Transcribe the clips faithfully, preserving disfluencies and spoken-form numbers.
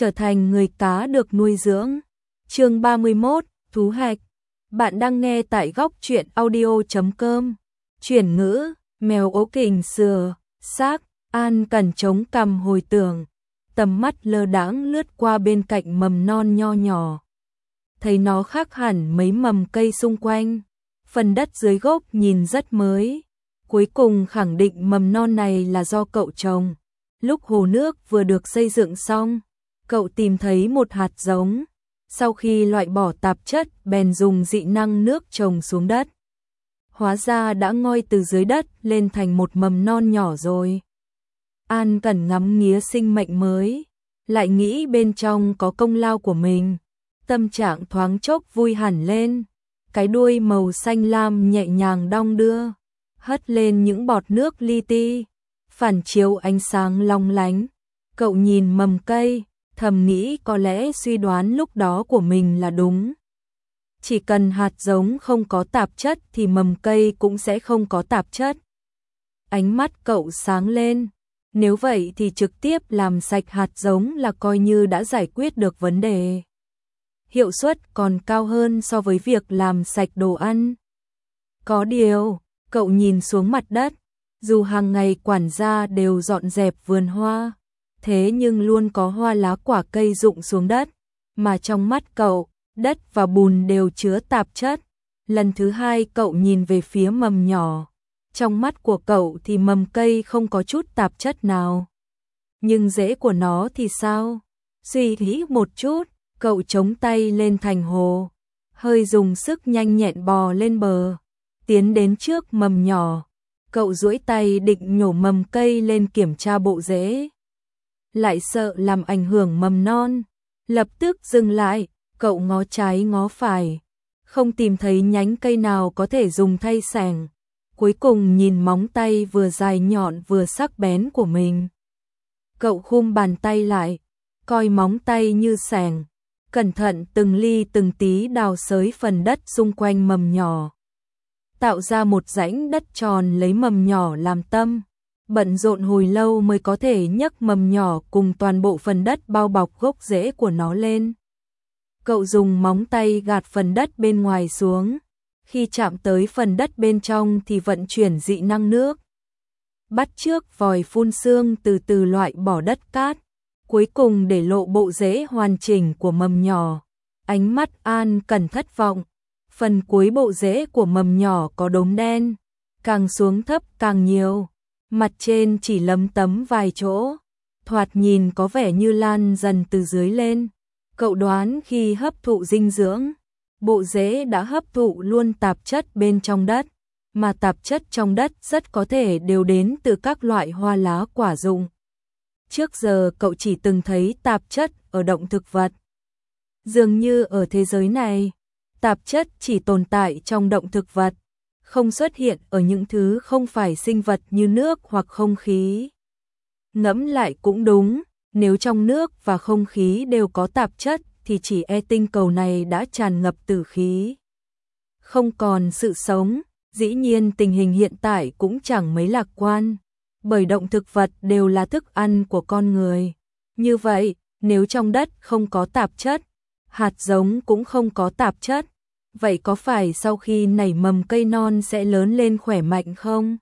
trở thành người cá được nuôi dưỡng. Chương ba mươi mốt, Thú hạch. Bạn đang nghe tại góc truyện audio chấm com. Chuyển ngữ, mèo ố kình sừa, xác, An Cẩn chống cằm hồi tưởng, tầm mắt lơ đãng lướt qua bên cạnh mầm non nho nhỏ. Thấy nó khác hẳn mấy mầm cây xung quanh, phần đất dưới gốc nhìn rất mới. Cuối cùng khẳng định mầm non này là do cậu trồng. Lúc hồ nước vừa được xây dựng xong, cậu tìm thấy một hạt giống. Sau khi loại bỏ tạp chất, bèn dùng dị năng nước trồng xuống đất. Hóa ra đã ngoi từ dưới đất lên thành một mầm non nhỏ rồi. An Cẩn ngắm nghía sinh mệnh mới, lại nghĩ bên trong có công lao của mình. Tâm trạng thoáng chốc vui hẳn lên. Cái đuôi màu xanh lam nhẹ nhàng đong đưa, hất lên những bọt nước li ti, phản chiếu ánh sáng long lánh. Cậu nhìn mầm cây, thầm nghĩ có lẽ suy đoán lúc đó của mình là đúng. Chỉ cần hạt giống không có tạp chất thì mầm cây cũng sẽ không có tạp chất. Ánh mắt cậu sáng lên, nếu vậy thì trực tiếp làm sạch hạt giống là coi như đã giải quyết được vấn đề. Hiệu suất còn cao hơn so với việc làm sạch đồ ăn. Có điều, cậu nhìn xuống mặt đất, dù hàng ngày quản gia đều dọn dẹp vườn hoa, thế nhưng luôn có hoa lá quả cây rụng xuống đất, mà trong mắt cậu, đất và bùn đều chứa tạp chất. Lần thứ hai cậu nhìn về phía mầm nhỏ, trong mắt của cậu thì mầm cây không có chút tạp chất nào. Nhưng rễ của nó thì sao? Suy nghĩ một chút, cậu chống tay lên thành hồ, hơi dùng sức nhanh nhẹn bò lên bờ, tiến đến trước mầm nhỏ. Cậu duỗi tay định nhổ mầm cây lên kiểm tra bộ rễ, lại sợ làm ảnh hưởng mầm non, lập tức dừng lại. Cậu ngó trái ngó phải, không tìm thấy nhánh cây nào có thể dùng thay xẻng. Cuối cùng nhìn móng tay vừa dài nhọn vừa sắc bén của mình, cậu khum bàn tay lại, coi móng tay như xẻng, cẩn thận từng ly từng tí đào xới phần đất xung quanh mầm nhỏ, tạo ra một rãnh đất tròn lấy mầm nhỏ làm tâm. Bận rộn hồi lâu mới có thể nhấc mầm nhỏ cùng toàn bộ phần đất bao bọc gốc rễ của nó lên. Cậu dùng móng tay gạt phần đất bên ngoài xuống, khi chạm tới phần đất bên trong thì vận chuyển dị năng nước, bắt chước vòi phun sương từ từ loại bỏ đất cát, cuối cùng để lộ bộ rễ hoàn chỉnh của mầm nhỏ. Ánh mắt An Cẩn thất vọng, phần cuối bộ rễ của mầm nhỏ có đốm đen, càng xuống thấp càng nhiều, mặt trên chỉ lấm tấm vài chỗ, thoạt nhìn có vẻ như lan dần từ dưới lên. Cậu đoán khi hấp thụ dinh dưỡng, bộ rễ đã hấp thụ luôn tạp chất bên trong đất, mà tạp chất trong đất rất có thể đều đến từ các loại hoa lá quả rụng. Trước giờ cậu chỉ từng thấy tạp chất ở động thực vật. Dường như ở thế giới này, tạp chất chỉ tồn tại trong động thực vật, không xuất hiện ở những thứ không phải sinh vật như nước hoặc không khí. Ngẫm lại cũng đúng, nếu trong nước và không khí đều có tạp chất thì chỉ e tinh cầu này đã tràn ngập tử khí, không còn sự sống. Dĩ nhiên tình hình hiện tại cũng chẳng mấy lạc quan, bởi động thực vật đều là thức ăn của con người. Như vậy, nếu trong đất không có tạp chất, hạt giống cũng không có tạp chất, vậy có phải sau khi nảy mầm cây non sẽ lớn lên khỏe mạnh không?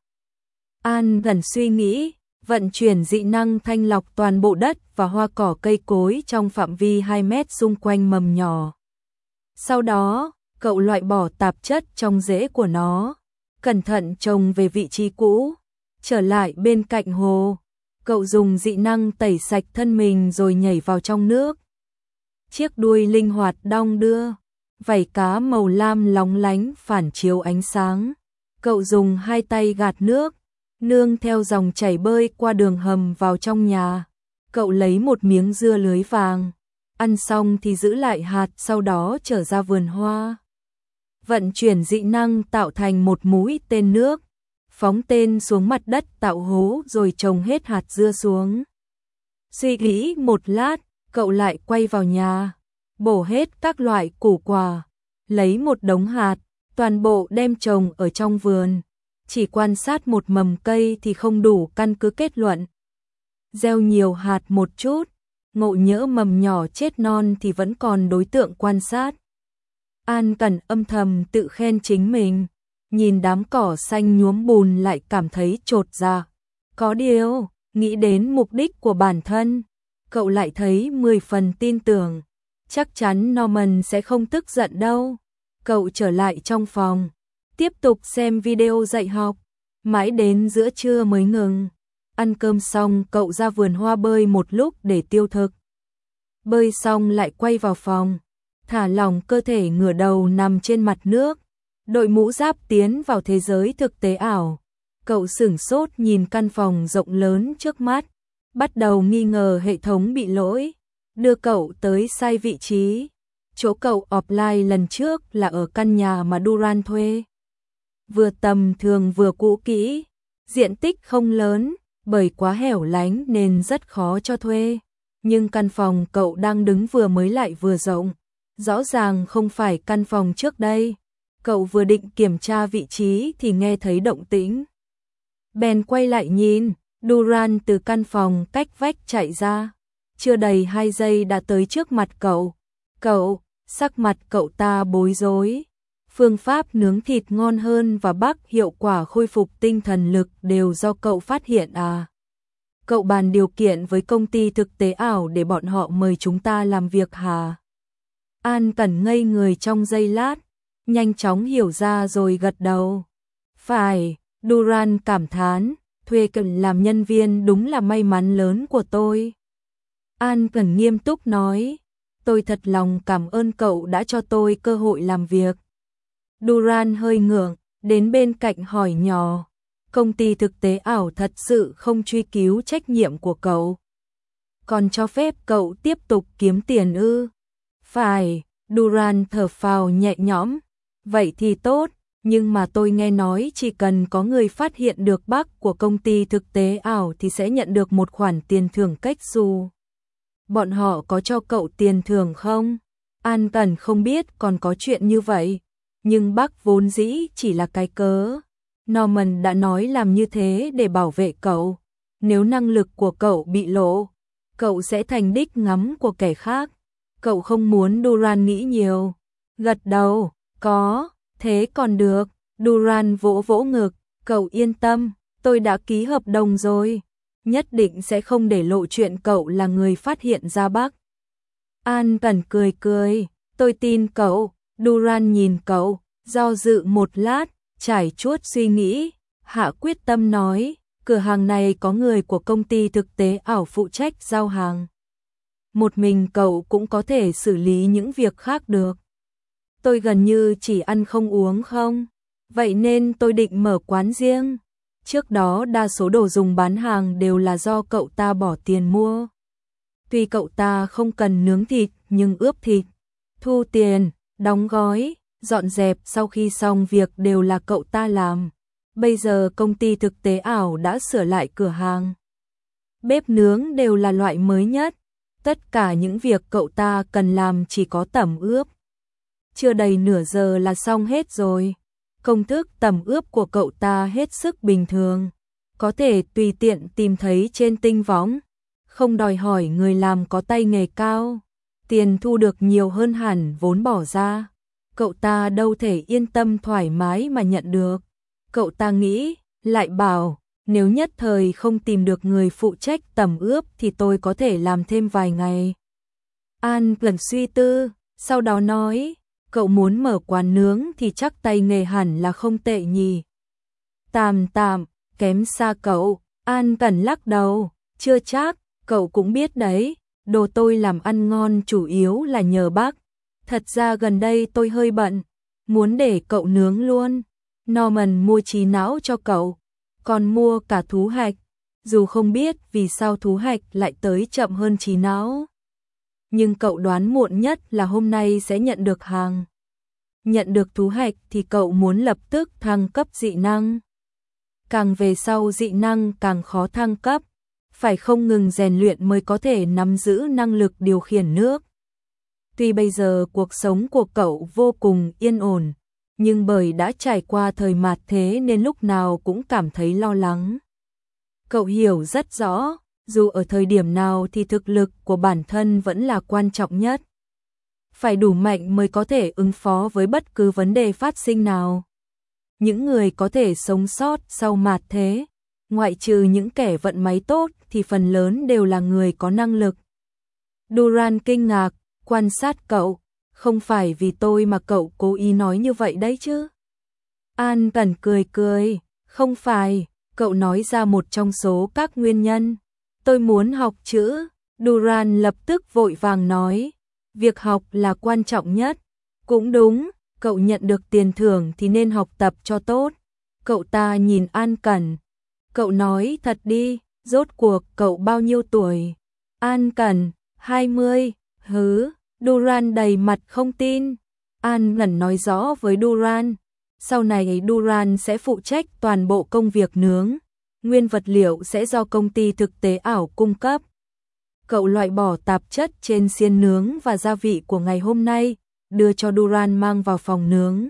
An Cẩn suy nghĩ, vận chuyển dị năng thanh lọc toàn bộ đất và hoa cỏ cây cối trong phạm vi hai mét xung quanh mầm nhỏ. Sau đó, cậu loại bỏ tạp chất trong rễ của nó, cẩn thận trồng về vị trí cũ. Trở lại bên cạnh hồ, cậu dùng dị năng tẩy sạch thân mình rồi nhảy vào trong nước. Chiếc đuôi linh hoạt đong đưa, vảy cá màu lam lóng lánh phản chiếu ánh sáng. Cậu dùng hai tay gạt nước, nương theo dòng chảy bơi qua đường hầm vào trong nhà. Cậu lấy một miếng dưa lưới vàng, ăn xong thì giữ lại hạt, sau đó trở ra vườn hoa. Vận chuyển dị năng tạo thành một mũi tên nước, phóng tên xuống mặt đất tạo hố rồi trồng hết hạt dưa xuống. Suy nghĩ một lát, cậu lại quay vào nhà, bổ hết các loại củ quả, lấy một đống hạt, toàn bộ đem trồng ở trong vườn. Chỉ quan sát một mầm cây thì không đủ căn cứ kết luận. Gieo nhiều hạt một chút, ngộ nhỡ mầm nhỏ chết non thì vẫn còn đối tượng quan sát. An Cẩn âm thầm tự khen chính mình, nhìn đám cỏ xanh nhuốm bùn lại cảm thấy chột dạ. Có điều, nghĩ đến mục đích của bản thân, cậu lại thấy mười phần tin tưởng, chắc chắn Norman sẽ không tức giận đâu. Cậu trở lại trong phòng, tiếp tục xem video dạy học, mãi đến giữa trưa mới ngừng. Ăn cơm xong cậu ra vườn hoa bơi một lúc để tiêu thực. Bơi xong lại quay vào phòng, thả lỏng cơ thể ngửa đầu nằm trên mặt nước, đội mũ giáp tiến vào thế giới thực tế ảo. Cậu sửng sốt nhìn căn phòng rộng lớn trước mắt, bắt đầu nghi ngờ hệ thống bị lỗi, đưa cậu tới sai vị trí. Chỗ cậu offline lần trước là ở căn nhà mà Duran thuê. Vừa tầm thường vừa cũ kỹ, diện tích không lớn, bởi quá hẻo lánh nên rất khó cho thuê. Nhưng căn phòng cậu đang đứng vừa mới lại vừa rộng, rõ ràng không phải căn phòng trước đây. Cậu vừa định kiểm tra vị trí thì nghe thấy động tĩnh. Bèn quay lại nhìn, Duran từ căn phòng cách vách chạy ra. Chưa đầy hai giây đã tới trước mặt cậu. Cậu, sắc mặt cậu ta bối rối. Phương pháp nướng thịt ngon hơn và bắc hiệu quả khôi phục tinh thần lực đều do cậu phát hiện à? Cậu bàn điều kiện với công ty thực tế ảo để bọn họ mời chúng ta làm việc hả? An Cẩn ngây người trong giây lát, nhanh chóng hiểu ra rồi gật đầu. Phải, Duran cảm thán, thuê cậu làm nhân viên đúng là may mắn lớn của tôi. An Cẩn nghiêm túc nói, tôi thật lòng cảm ơn cậu đã cho tôi cơ hội làm việc. Duran hơi ngượng, đến bên cạnh hỏi nhỏ, công ty thực tế ảo thật sự không truy cứu trách nhiệm của cậu, còn cho phép cậu tiếp tục kiếm tiền ư? Phải, Duran thở phào nhẹ nhõm, vậy thì tốt, nhưng mà tôi nghe nói chỉ cần có người phát hiện được bug của công ty thực tế ảo thì sẽ nhận được một khoản tiền thưởng cách xù. Bọn họ có cho cậu tiền thưởng không? An Cẩn không biết còn có chuyện như vậy, nhưng bug vốn dĩ chỉ là cái cớ. Norman đã nói làm như thế để bảo vệ cậu. Nếu năng lực của cậu bị lộ, cậu sẽ thành đích ngắm của kẻ khác. Cậu không muốn Duran nghĩ nhiều. Gật đầu, có, thế còn được. Duran vỗ vỗ ngực, cậu yên tâm, tôi đã ký hợp đồng rồi. Nhất định sẽ không để lộ chuyện cậu là người phát hiện ra bug. An Cẩn cười cười, tôi tin cậu. Duran nhìn cậu, do dự một lát, trải chuốt suy nghĩ, hạ quyết tâm nói, cửa hàng này có người của công ty thực tế ảo phụ trách giao hàng. Một mình cậu cũng có thể xử lý những việc khác được. Tôi gần như chỉ ăn không uống không, vậy nên tôi định mở quán riêng. Trước đó đa số đồ dùng bán hàng đều là do cậu ta bỏ tiền mua. Tuy cậu ta không cần nướng thịt nhưng ướp thịt, thu tiền, đóng gói, dọn dẹp sau khi xong việc đều là cậu ta làm. Bây giờ công ty thực tế ảo đã sửa lại cửa hàng. Bếp nướng đều là loại mới nhất. Tất cả những việc cậu ta cần làm chỉ có tẩm ướp. Chưa đầy nửa giờ là xong hết rồi. Công thức tẩm ướp của cậu ta hết sức bình thường, có thể tùy tiện tìm thấy trên tinh võng, không đòi hỏi người làm có tay nghề cao. Tiền thu được nhiều hơn hẳn vốn bỏ ra. Cậu ta đâu thể yên tâm thoải mái mà nhận được. Cậu ta nghĩ, lại bảo, nếu nhất thời không tìm được người phụ trách tẩm ướp thì tôi có thể làm thêm vài ngày. An Cẩn suy tư, sau đó nói, cậu muốn mở quán nướng thì chắc tay nghề hẳn là không tệ nhỉ. Tạm tạm, kém xa cậu. An Cẩn lắc đầu, chưa chắc, cậu cũng biết đấy, đồ tôi làm ăn ngon chủ yếu là nhờ bác. Thật ra gần đây tôi hơi bận, muốn để cậu nướng luôn. Norman mua trí não cho cậu, còn mua cả thú hạch, dù không biết vì sao thú hạch lại tới chậm hơn trí não. Nhưng cậu đoán muộn nhất là hôm nay sẽ nhận được hàng. Nhận được thú hạch thì cậu muốn lập tức thăng cấp dị năng. Càng về sau dị năng càng khó thăng cấp, phải không ngừng rèn luyện mới có thể nắm giữ năng lực điều khiển nước. Tuy bây giờ cuộc sống của cậu vô cùng yên ổn, nhưng bởi đã trải qua thời mạt thế nên lúc nào cũng cảm thấy lo lắng. Cậu hiểu rất rõ, dù ở thời điểm nào thì thực lực của bản thân vẫn là quan trọng nhất. Phải đủ mạnh mới có thể ứng phó với bất cứ vấn đề phát sinh nào. Những người có thể sống sót sau mạt thế, ngoại trừ những kẻ vận may tốt thì phần lớn đều là người có năng lực. Duran kinh ngạc, quan sát cậu, không phải vì tôi mà cậu cố ý nói như vậy đấy chứ. An Cẩn cười cười, không phải, cậu nói ra một trong số các nguyên nhân. Tôi muốn học chữ, Duran lập tức vội vàng nói, việc học là quan trọng nhất. Cũng đúng, cậu nhận được tiền thưởng thì nên học tập cho tốt. Cậu ta nhìn An Cẩn, cậu nói thật đi, rốt cuộc cậu bao nhiêu tuổi? An Cẩn, hai mươi, hứ, Duran đầy mặt không tin. An Cẩn nói rõ với Duran, sau này Duran sẽ phụ trách toàn bộ công việc nướng, nguyên vật liệu sẽ do công ty thực tế ảo cung cấp. Cậu loại bỏ tạp chất trên xiên nướng và gia vị của ngày hôm nay, đưa cho Duran mang vào phòng nướng.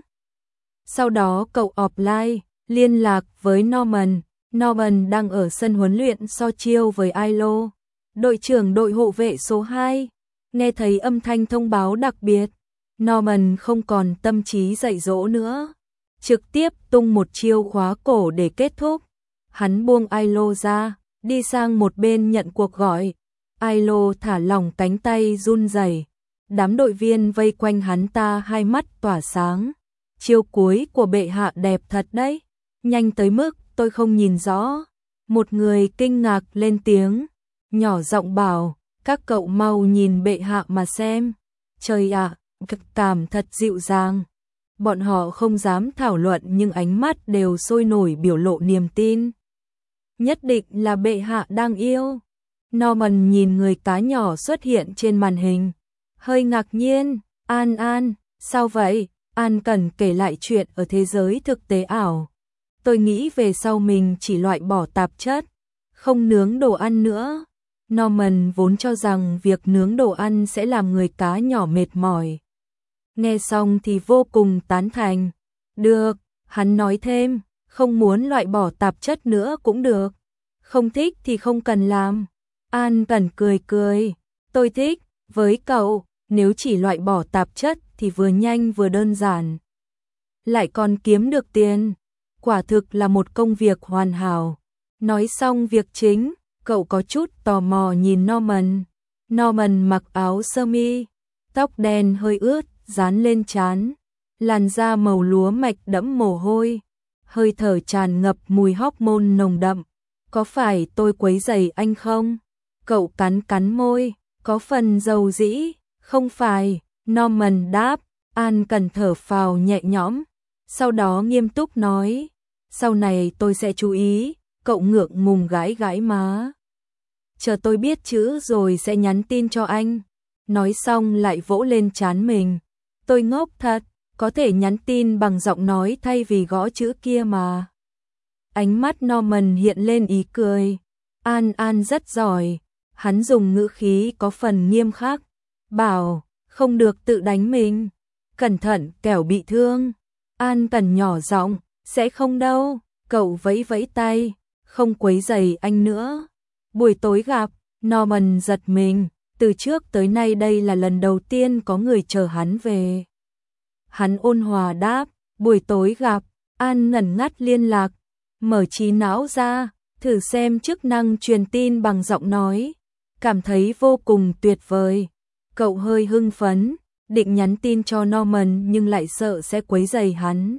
Sau đó cậu offline, liên lạc với Norman. Norman đang ở sân huấn luyện so chiêu với Ilo, đội trưởng đội hộ vệ số hai. Nghe thấy âm thanh thông báo đặc biệt, Norman không còn tâm trí dạy dỗ nữa, trực tiếp tung một chiêu khóa cổ để kết thúc. Hắn buông Ilo ra, đi sang một bên nhận cuộc gọi. Ilo thả lỏng cánh tay run rẩy. Đám đội viên vây quanh hắn ta hai mắt tỏa sáng. Chiêu cuối của bệ hạ đẹp thật đấy, nhanh tới mức tôi không nhìn rõ. Một người kinh ngạc lên tiếng, nhỏ giọng bảo, các cậu mau nhìn bệ hạ mà xem. Trời ạ, cực cảm thật dịu dàng. Bọn họ không dám thảo luận nhưng ánh mắt đều sôi nổi biểu lộ niềm tin. Nhất định là bệ hạ đang yêu. Norman nhìn người cá nhỏ xuất hiện trên màn hình, hơi ngạc nhiên. An An, sao vậy? An Cẩn kể lại chuyện ở thế giới thực tế ảo. Tôi nghĩ về sau mình chỉ loại bỏ tạp chất, không nướng đồ ăn nữa. Norman vốn cho rằng việc nướng đồ ăn sẽ làm người cá nhỏ mệt mỏi. Nghe xong thì vô cùng tán thành. Được, hắn nói thêm, không muốn loại bỏ tạp chất nữa cũng được. Không thích thì không cần làm. An Cẩn cười cười, tôi thích, với cậu, nếu chỉ loại bỏ tạp chất thì vừa nhanh vừa đơn giản. Lại còn kiếm được tiền, quả thực là một công việc hoàn hảo. Nói xong việc chính, cậu có chút tò mò nhìn Norman. Norman mặc áo sơ mi, tóc đen hơi ướt, dán lên trán, làn da màu lúa mạch đẫm mồ hôi, hơi thở tràn ngập mùi hormone nồng đậm. Có phải tôi quấy rầy anh không? Cậu cắn cắn môi, có phần dầu dĩ. Không phải, Norman đáp. An Cẩn thở phào nhẹ nhõm, sau đó nghiêm túc nói, sau này tôi sẽ chú ý. Cậu ngượng ngùng gãi gãi má, chờ tôi biết chữ rồi sẽ nhắn tin cho anh. Nói xong lại vỗ lên trán mình, tôi ngốc thật, có thể nhắn tin bằng giọng nói thay vì gõ chữ kia mà. Ánh mắt Norman hiện lên ý cười. An An rất giỏi. Hắn dùng ngữ khí có phần nghiêm khắc, bảo, không được tự đánh mình, cẩn thận kẻo bị thương. An Cẩn nhỏ giọng, sẽ không đâu. Cậu vẫy vẫy tay, không quấy rầy anh nữa. Buổi tối gặp, Norman giật mình, từ trước tới nay đây là lần đầu tiên có người chờ hắn về. Hắn ôn hòa đáp, buổi tối gặp. An ngẩn ngắt liên lạc, mở trí não ra, thử xem chức năng truyền tin bằng giọng nói, cảm thấy vô cùng tuyệt vời. Cậu hơi hưng phấn, định nhắn tin cho Norman nhưng lại sợ sẽ quấy rầy hắn.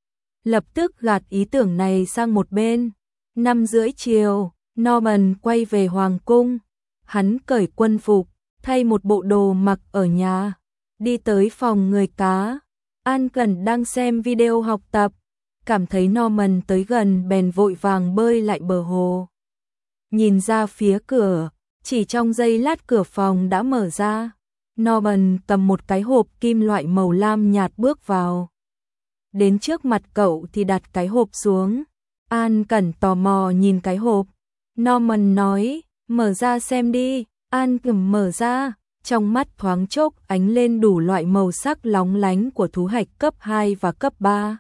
Lập tức gạt ý tưởng này sang một bên. Năm rưỡi chiều, Norman quay về Hoàng cung. Hắn cởi quân phục, thay một bộ đồ mặc ở nhà, đi tới phòng người cá. An Cẩn đang xem video học tập, cảm thấy Norman tới gần bèn vội vàng bơi lại bờ hồ. Nhìn ra phía cửa, chỉ trong giây lát cửa phòng đã mở ra. Norman cầm một cái hộp kim loại màu lam nhạt bước vào. Đến trước mặt cậu thì đặt cái hộp xuống. An Cẩn tò mò nhìn cái hộp. Norman nói, mở ra xem đi. An Cẩn mở ra, trong mắt thoáng chốc ánh lên đủ loại màu sắc lóng lánh của thú hạch cấp hai và cấp ba.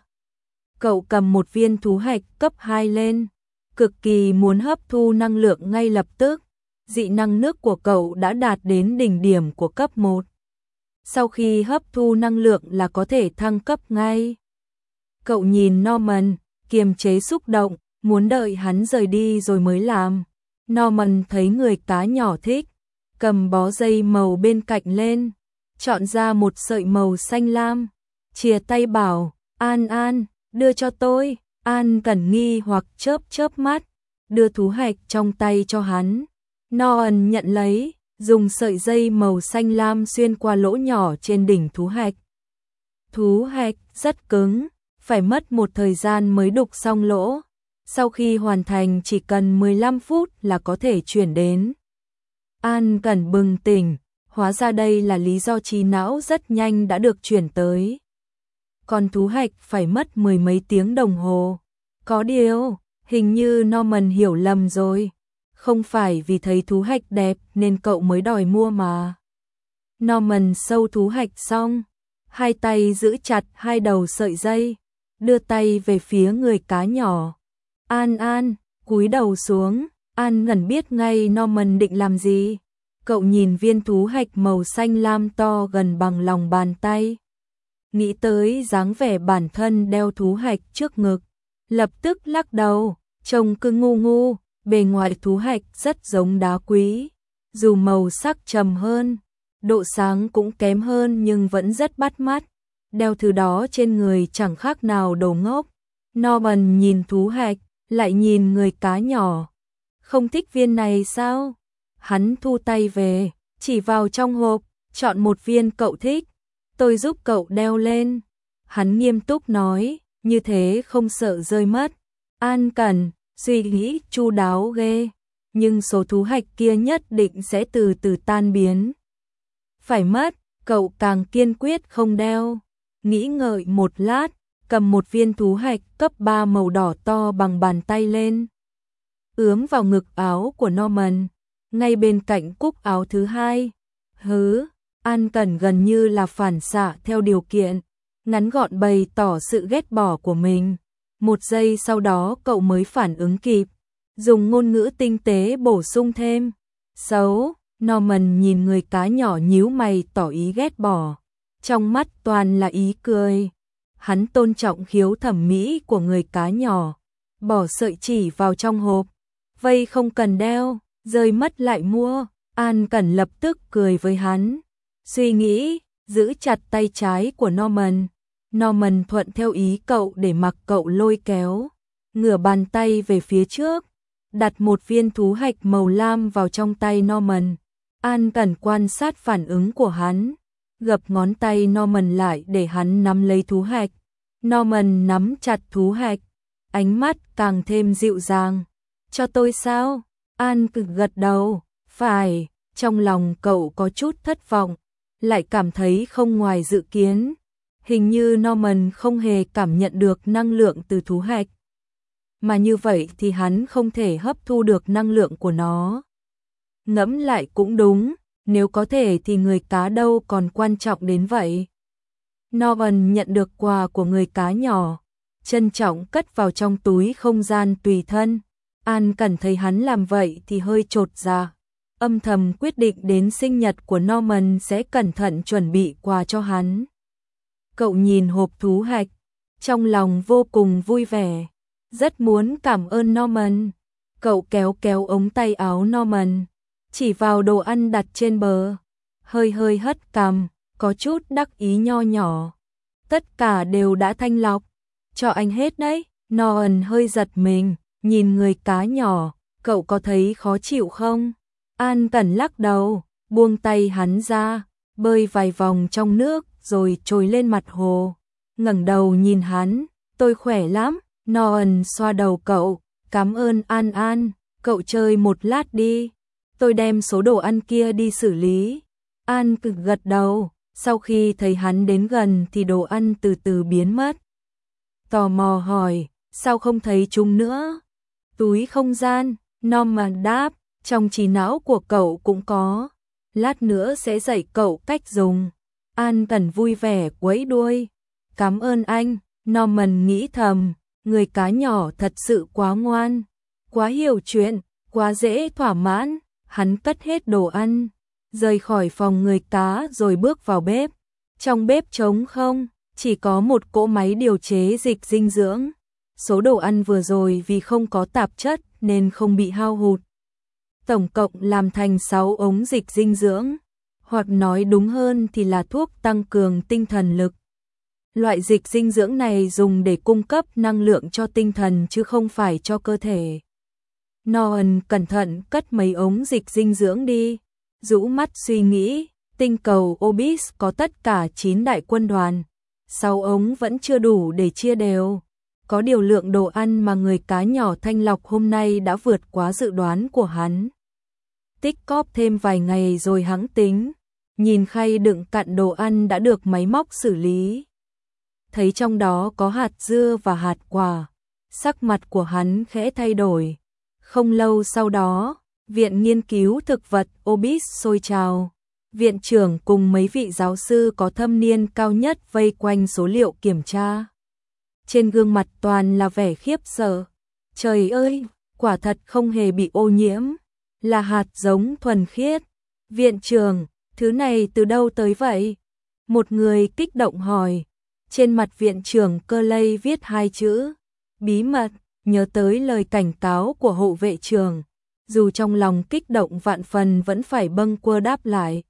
Cậu cầm một viên thú hạch cấp hai lên, cực kỳ muốn hấp thu năng lượng ngay lập tức. dị năng nước của cậu đã đạt đến đỉnh điểm của cấp một. Sau khi hấp thu năng lượng là có thể thăng cấp ngay. Cậu nhìn Norman, kiềm chế xúc động, muốn đợi hắn rời đi rồi mới làm. Norman thấy người cá nhỏ thích, cầm bó dây màu bên cạnh lên, chọn ra một sợi màu xanh lam, chìa tay bảo, An An, đưa cho tôi. An Cẩn nghi hoặc chớp chớp mắt, đưa thú hạch trong tay cho hắn. Norman nhận lấy, dùng sợi dây màu xanh lam xuyên qua lỗ nhỏ trên đỉnh thú hạch. Thú hạch rất cứng, phải mất một thời gian mới đục xong lỗ. Sau khi hoàn thành chỉ cần mười lăm phút là có thể chuyển đến. An Cẩn bừng tỉnh, hóa ra đây là lý do trí não rất nhanh đã được chuyển tới. Còn thú hạch phải mất mười mấy tiếng đồng hồ. Có điều, hình như Norman hiểu lầm rồi. Không phải vì thấy thú hạch đẹp nên cậu mới đòi mua mà. Norman sâu thú hạch xong, hai tay giữ chặt hai đầu sợi dây, đưa tay về phía người cá nhỏ. An An, cúi đầu xuống, An ngẩn biết ngay Norman định làm gì. Cậu nhìn viên thú hạch màu xanh lam to gần bằng lòng bàn tay. Nghĩ tới dáng vẻ bản thân đeo thú hạch trước ngực, lập tức lắc đầu, trông cứ ngu ngu, bề ngoài thú hạch rất giống đá quý, dù màu sắc trầm hơn, độ sáng cũng kém hơn nhưng vẫn rất bắt mắt, đeo thứ đó trên người chẳng khác nào đồ ngốc. Norman nhìn thú hạch, lại nhìn người cá nhỏ. Không thích viên này sao? Hắn thu tay về, chỉ vào trong hộp, chọn một viên cậu thích. Tôi giúp cậu đeo lên. Hắn nghiêm túc nói, như thế không sợ rơi mất. An Cẩn, suy nghĩ chu đáo ghê. Nhưng số thú hạch kia nhất định sẽ từ từ tan biến. Phải mất, cậu càng kiên quyết không đeo. Nghĩ ngợi một lát, cầm một viên thú hạch cấp ba màu đỏ to bằng bàn tay lên. Ướm vào ngực áo của Norman, ngay bên cạnh cúc áo thứ hai. Hứ, An Cẩn gần như là phản xạ theo điều kiện, ngắn gọn bày tỏ sự ghét bỏ của mình. Một giây sau đó cậu mới phản ứng kịp, dùng ngôn ngữ tinh tế bổ sung thêm. Xấu, Norman nhìn người cá nhỏ nhíu mày tỏ ý ghét bỏ. Trong mắt toàn là ý cười. Hắn tôn trọng khiếu thẩm mỹ của người cá nhỏ, bỏ sợi chỉ vào trong hộp. Vây không cần đeo, rơi mất lại mua. An Cẩn lập tức cười với hắn. Suy nghĩ, giữ chặt tay trái của Norman. Norman thuận theo ý cậu để mặc cậu lôi kéo. Ngửa bàn tay về phía trước, đặt một viên thú hạch màu lam vào trong tay Norman. An Cẩn quan sát phản ứng của hắn, gập ngón tay Norman lại để hắn nắm lấy thú hạch. Norman nắm chặt thú hạch, ánh mắt càng thêm dịu dàng. Cho tôi sao? An cực gật đầu, phải. Trong lòng cậu có chút thất vọng, lại cảm thấy không ngoài dự kiến. Hình như Norman không hề cảm nhận được năng lượng từ thú hạch. Mà như vậy thì hắn không thể hấp thu được năng lượng của nó. Ngẫm lại cũng đúng, nếu có thể thì người cá đâu còn quan trọng đến vậy. Norman nhận được quà của người cá nhỏ, trân trọng cất vào trong túi không gian tùy thân. An Cẩn thấy hắn làm vậy thì hơi chột dạ, âm thầm quyết định đến sinh nhật của Norman sẽ cẩn thận chuẩn bị quà cho hắn. Cậu nhìn hộp thú hạch, trong lòng vô cùng vui vẻ, rất muốn cảm ơn Norman. Cậu kéo kéo ống tay áo Norman, chỉ vào đồ ăn đặt trên bờ, hơi hơi hất cằm, có chút đắc ý nho nhỏ. Tất cả đều đã thanh lọc, cho anh hết đấy. Norman hơi giật mình, nhìn người cá nhỏ, cậu có thấy khó chịu không? An Cẩn lắc đầu, buông tay hắn ra, bơi vài vòng trong nước rồi trồi lên mặt hồ. Ngẩng đầu nhìn hắn, tôi khỏe lắm. Norman xoa đầu cậu, cảm ơn An An, cậu chơi một lát đi. Tôi đem số đồ ăn kia đi xử lý. An cực gật đầu, sau khi thấy hắn đến gần thì đồ ăn từ từ biến mất. Tò mò hỏi, sao không thấy chúng nữa? Túi không gian, Norman đáp, trong trí não của cậu cũng có. Lát nữa sẽ dạy cậu cách dùng. An Cẩn vui vẻ quấy đuôi. Cảm ơn anh, Norman nghĩ thầm, người cá nhỏ thật sự quá ngoan, quá hiểu chuyện, quá dễ thỏa mãn. Hắn cất hết đồ ăn, rời khỏi phòng người cá rồi bước vào bếp. Trong bếp trống không, chỉ có một cỗ máy điều chế dịch dinh dưỡng. Số đồ ăn vừa rồi vì không có tạp chất nên không bị hao hụt. Tổng cộng làm thành sáu ống dịch dinh dưỡng, hoặc nói đúng hơn thì là thuốc tăng cường tinh thần lực. Loại dịch dinh dưỡng này dùng để cung cấp năng lượng cho tinh thần chứ không phải cho cơ thể. Noan cẩn thận cất mấy ống dịch dinh dưỡng đi, rũ mắt suy nghĩ, tinh cầu Obis có tất cả chín đại quân đoàn, sáu ống vẫn chưa đủ để chia đều. Có điều lượng đồ ăn mà người cá nhỏ thanh lọc hôm nay đã vượt quá dự đoán của hắn. Tích cóp thêm vài ngày rồi hắn tính, nhìn khay đựng cặn đồ ăn đã được máy móc xử lý. Thấy trong đó có hạt dưa và hạt quả, sắc mặt của hắn khẽ thay đổi. Không lâu sau đó, Viện Nghiên cứu Thực vật Obis sôi trào. Viện trưởng cùng mấy vị giáo sư có thâm niên cao nhất vây quanh số liệu kiểm tra. Trên gương mặt toàn là vẻ khiếp sợ. Trời ơi, quả thật không hề bị ô nhiễm, là hạt giống thuần khiết. Viện trưởng, thứ này từ đâu tới vậy? Một người kích động hỏi. Trên mặt viện trưởng Curley viết hai chữ, bí mật, nhớ tới lời cảnh cáo của hộ vệ trưởng. Dù trong lòng kích động vạn phần vẫn phải bâng quơ đáp lại.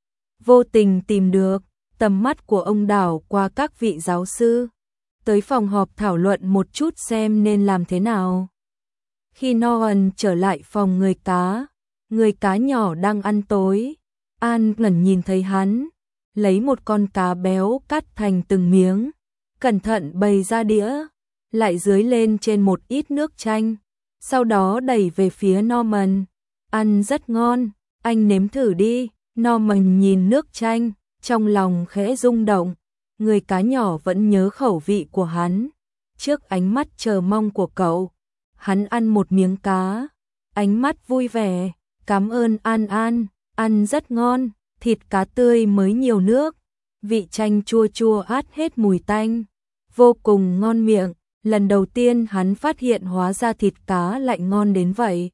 Vô tình tìm được, tầm mắt của ông đảo qua các vị giáo sư. Tới phòng họp thảo luận một chút xem nên làm thế nào. Khi Noan trở lại phòng người cá, người cá nhỏ đang ăn tối. An ngẩn nhìn thấy hắn, lấy một con cá béo cắt thành từng miếng, cẩn thận bày ra đĩa, lại dưới lên trên một ít nước chanh, sau đó đẩy về phía Norman. Ăn rất ngon, anh nếm thử đi. Norman nhìn nước chanh, trong lòng khẽ rung động. Người cá nhỏ vẫn nhớ khẩu vị của hắn. Trước ánh mắt chờ mong của cậu, hắn ăn một miếng cá, ánh mắt vui vẻ. Cảm ơn An An, ăn rất ngon, thịt cá tươi mới nhiều nước, vị chanh chua chua át hết mùi tanh, vô cùng ngon miệng. Lần đầu tiên hắn phát hiện hóa ra thịt cá lại ngon đến vậy.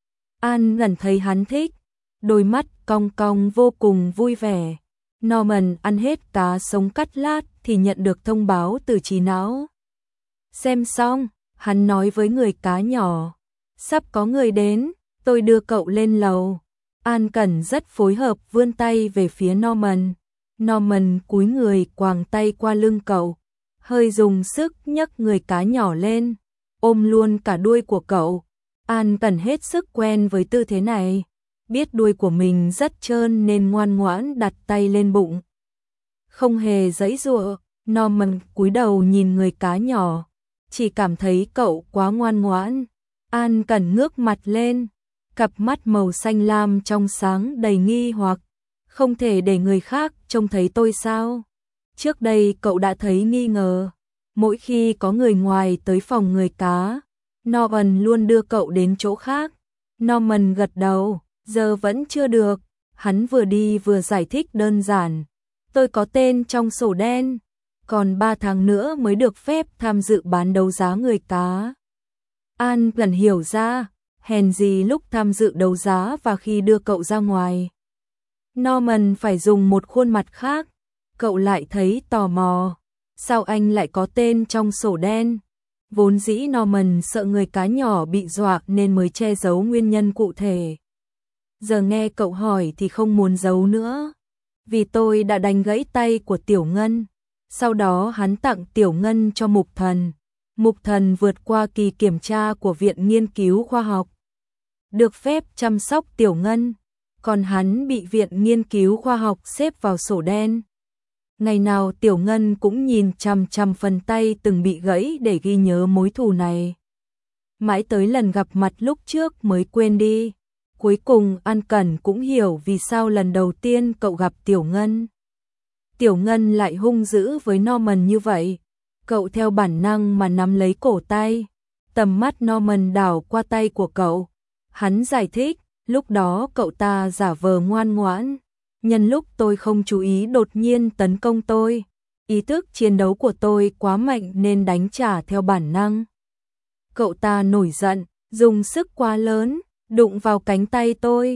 An lần thấy hắn thích, đôi mắt cong cong vô cùng vui vẻ. Norman ăn hết cá sống cắt lát thì nhận được thông báo từ trí não. Xem xong, hắn nói với người cá nhỏ, sắp có người đến, tôi đưa cậu lên lầu. An Cẩn rất phối hợp vươn tay về phía Norman. Norman cúi người quàng tay qua lưng cậu, hơi dùng sức nhấc người cá nhỏ lên, ôm luôn cả đuôi của cậu. An Cẩn hết sức quen với tư thế này, biết đuôi của mình rất trơn nên ngoan ngoãn đặt tay lên bụng. Không hề giãy giụa, Norman cúi đầu nhìn người cá nhỏ, chỉ cảm thấy cậu quá ngoan ngoãn. An Cẩn ngước mặt lên, cặp mắt màu xanh lam trong sáng đầy nghi hoặc. Không thể để người khác trông thấy tôi sao? Trước đây cậu đã thấy nghi ngờ. Mỗi khi có người ngoài tới phòng người cá, Norman luôn đưa cậu đến chỗ khác. Norman gật đầu, giờ vẫn chưa được. Hắn vừa đi vừa giải thích đơn giản. Tôi có tên trong sổ đen, còn ba tháng nữa mới được phép tham dự bán đấu giá người cá. An lần hiểu ra, hèn gì lúc tham dự đấu giá và khi đưa cậu ra ngoài, Norman phải dùng một khuôn mặt khác. Cậu lại thấy tò mò, sao anh lại có tên trong sổ đen? Vốn dĩ Norman sợ người cá nhỏ bị dọa nên mới che giấu nguyên nhân cụ thể. Giờ nghe cậu hỏi thì không muốn giấu nữa. Vì tôi đã đánh gãy tay của Tiểu Ngân. Sau đó hắn tặng Tiểu Ngân cho Mục Thần. Mục Thần vượt qua kỳ kiểm tra của Viện Nghiên cứu Khoa học, được phép chăm sóc Tiểu Ngân. Còn hắn bị Viện Nghiên cứu Khoa học xếp vào sổ đen. Ngày nào Tiểu Ngân cũng nhìn chằm chằm phần tay từng bị gãy để ghi nhớ mối thù này. Mãi tới lần gặp mặt lúc trước mới quên đi. Cuối cùng An Cẩn cũng hiểu vì sao lần đầu tiên cậu gặp Tiểu Ngân, Tiểu Ngân lại hung dữ với Norman như vậy. Cậu theo bản năng mà nắm lấy cổ tay. Tầm mắt Norman đảo qua tay của cậu. Hắn giải thích, lúc đó cậu ta giả vờ ngoan ngoãn. Nhân lúc tôi không chú ý đột nhiên tấn công tôi. Ý thức chiến đấu của tôi quá mạnh nên đánh trả theo bản năng. Cậu ta nổi giận, dùng sức quá lớn, đụng vào cánh tay tôi.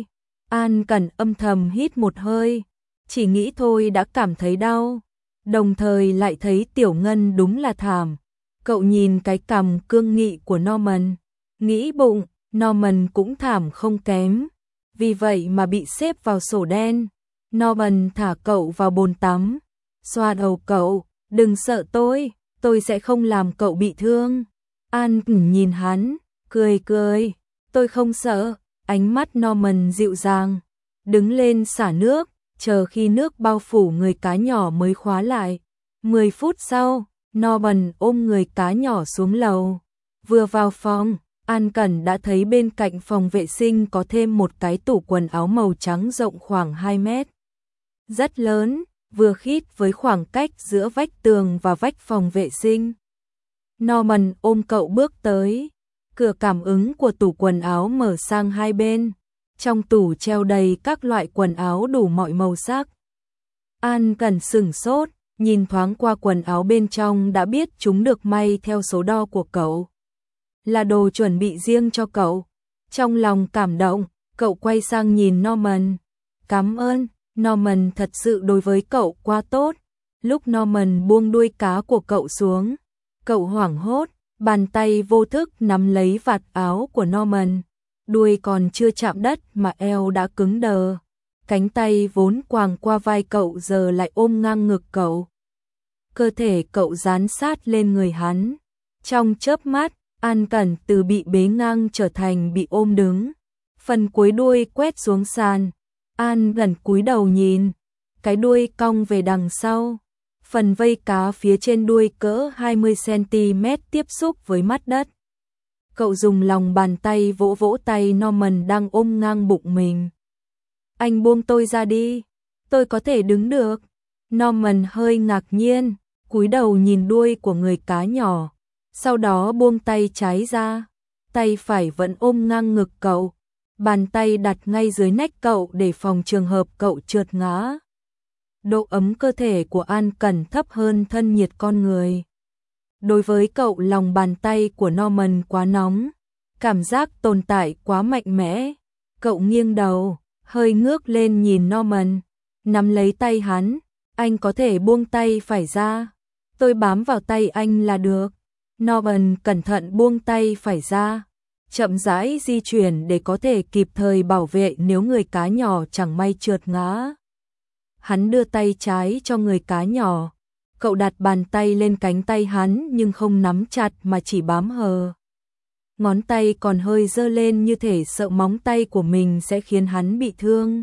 An Cẩn âm thầm hít một hơi, chỉ nghĩ thôi đã cảm thấy đau, đồng thời lại thấy Tiểu Ngân đúng là thảm. Cậu nhìn cái cằm cương nghị của Norman, nghĩ bụng, Norman cũng thảm không kém, vì vậy mà bị xếp vào sổ đen. Norman thả cậu vào bồn tắm, xoa đầu cậu, đừng sợ tôi, tôi sẽ không làm cậu bị thương. An Cẩn nhìn hắn, cười cười, tôi không sợ. Ánh mắt Norman dịu dàng, đứng lên xả nước, chờ khi nước bao phủ người cá nhỏ mới khóa lại. Mười phút sau, Norman ôm người cá nhỏ xuống lầu. Vừa vào phòng, An Cẩn đã thấy bên cạnh phòng vệ sinh có thêm một cái tủ quần áo màu trắng rộng khoảng hai mét. Rất lớn, vừa khít với khoảng cách giữa vách tường và vách phòng vệ sinh. Norman ôm cậu bước tới. Cửa cảm ứng của tủ quần áo mở sang hai bên. Trong tủ treo đầy các loại quần áo đủ mọi màu sắc. An Cẩn sửng sốt, nhìn thoáng qua quần áo bên trong đã biết chúng được may theo số đo của cậu. Là đồ chuẩn bị riêng cho cậu. Trong lòng cảm động, cậu quay sang nhìn Norman. Cảm ơn, Norman thật sự đối với cậu quá tốt. Lúc Norman buông đuôi cá của cậu xuống, cậu hoảng hốt, bàn tay vô thức nắm lấy vạt áo của Norman. Đuôi còn chưa chạm đất mà eo đã cứng đờ. Cánh tay vốn quàng qua vai cậu giờ lại ôm ngang ngực cậu. Cơ thể cậu dán sát lên người hắn. Trong chớp mắt, An Cẩn từ bị bế ngang trở thành bị ôm đứng. Phần cuối đuôi quét xuống sàn. An Cẩn cúi đầu nhìn. Cái đuôi cong về đằng sau. Phần vây cá phía trên đuôi cỡ hai mươi xăng ti mét tiếp xúc với mặt đất. Cậu dùng lòng bàn tay vỗ vỗ tay Norman đang ôm ngang bụng mình. Anh buông tôi ra đi, tôi có thể đứng được. Norman hơi ngạc nhiên, cúi đầu nhìn đuôi của người cá nhỏ, sau đó buông tay trái ra, tay phải vẫn ôm ngang ngực cậu, bàn tay đặt ngay dưới nách cậu để phòng trường hợp cậu trượt ngã. Độ ấm cơ thể của An Cẩn thấp hơn thân nhiệt con người. Đối với cậu, lòng bàn tay của Norman quá nóng, cảm giác tồn tại quá mạnh mẽ. Cậu nghiêng đầu, hơi ngước lên nhìn Norman, nắm lấy tay hắn. Anh có thể buông tay phải ra, tôi bám vào tay anh là được. Norman cẩn thận buông tay phải ra, chậm rãi di chuyển để có thể kịp thời bảo vệ nếu người cá nhỏ chẳng may trượt ngã. Hắn đưa tay trái cho người cá nhỏ. Cậu đặt bàn tay lên cánh tay hắn nhưng không nắm chặt mà chỉ bám hờ. Ngón tay còn hơi giơ lên như thể sợ móng tay của mình sẽ khiến hắn bị thương.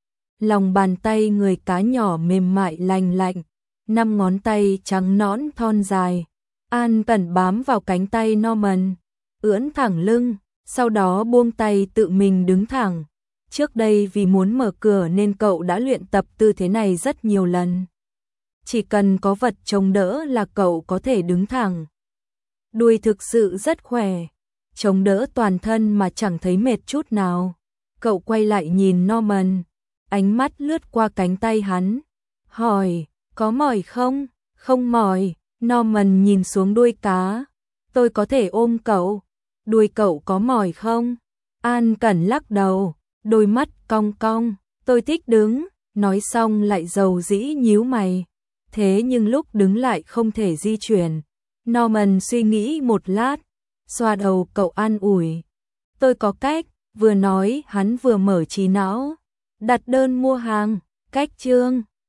Lòng bàn tay người cá nhỏ mềm mại lành lạnh, năm ngón tay trắng nõn thon dài. An Cẩn bám vào cánh tay Norman, ưỡn thẳng lưng, sau đó buông tay tự mình đứng thẳng. Trước đây vì muốn mở cửa nên cậu đã luyện tập tư thế này rất nhiều lần. Chỉ cần có vật chống đỡ là cậu có thể đứng thẳng. Đuôi thực sự rất khỏe, chống đỡ toàn thân mà chẳng thấy mệt chút nào. Cậu quay lại nhìn Norman, ánh mắt lướt qua cánh tay hắn, hỏi, có mỏi không? Không mỏi. Norman nhìn xuống đuôi cá, tôi có thể ôm cậu. Đuôi cậu có mỏi không? An Cẩn lắc đầu, đôi mắt cong cong, tôi thích đứng. Nói xong lại dầu dĩ nhíu mày. Thế nhưng lúc đứng lại không thể di chuyển. Norman suy nghĩ một lát, xoa đầu cậu an ủi. Tôi có cách. Vừa nói hắn vừa mở trí não, đặt đơn mua hàng, cách chương.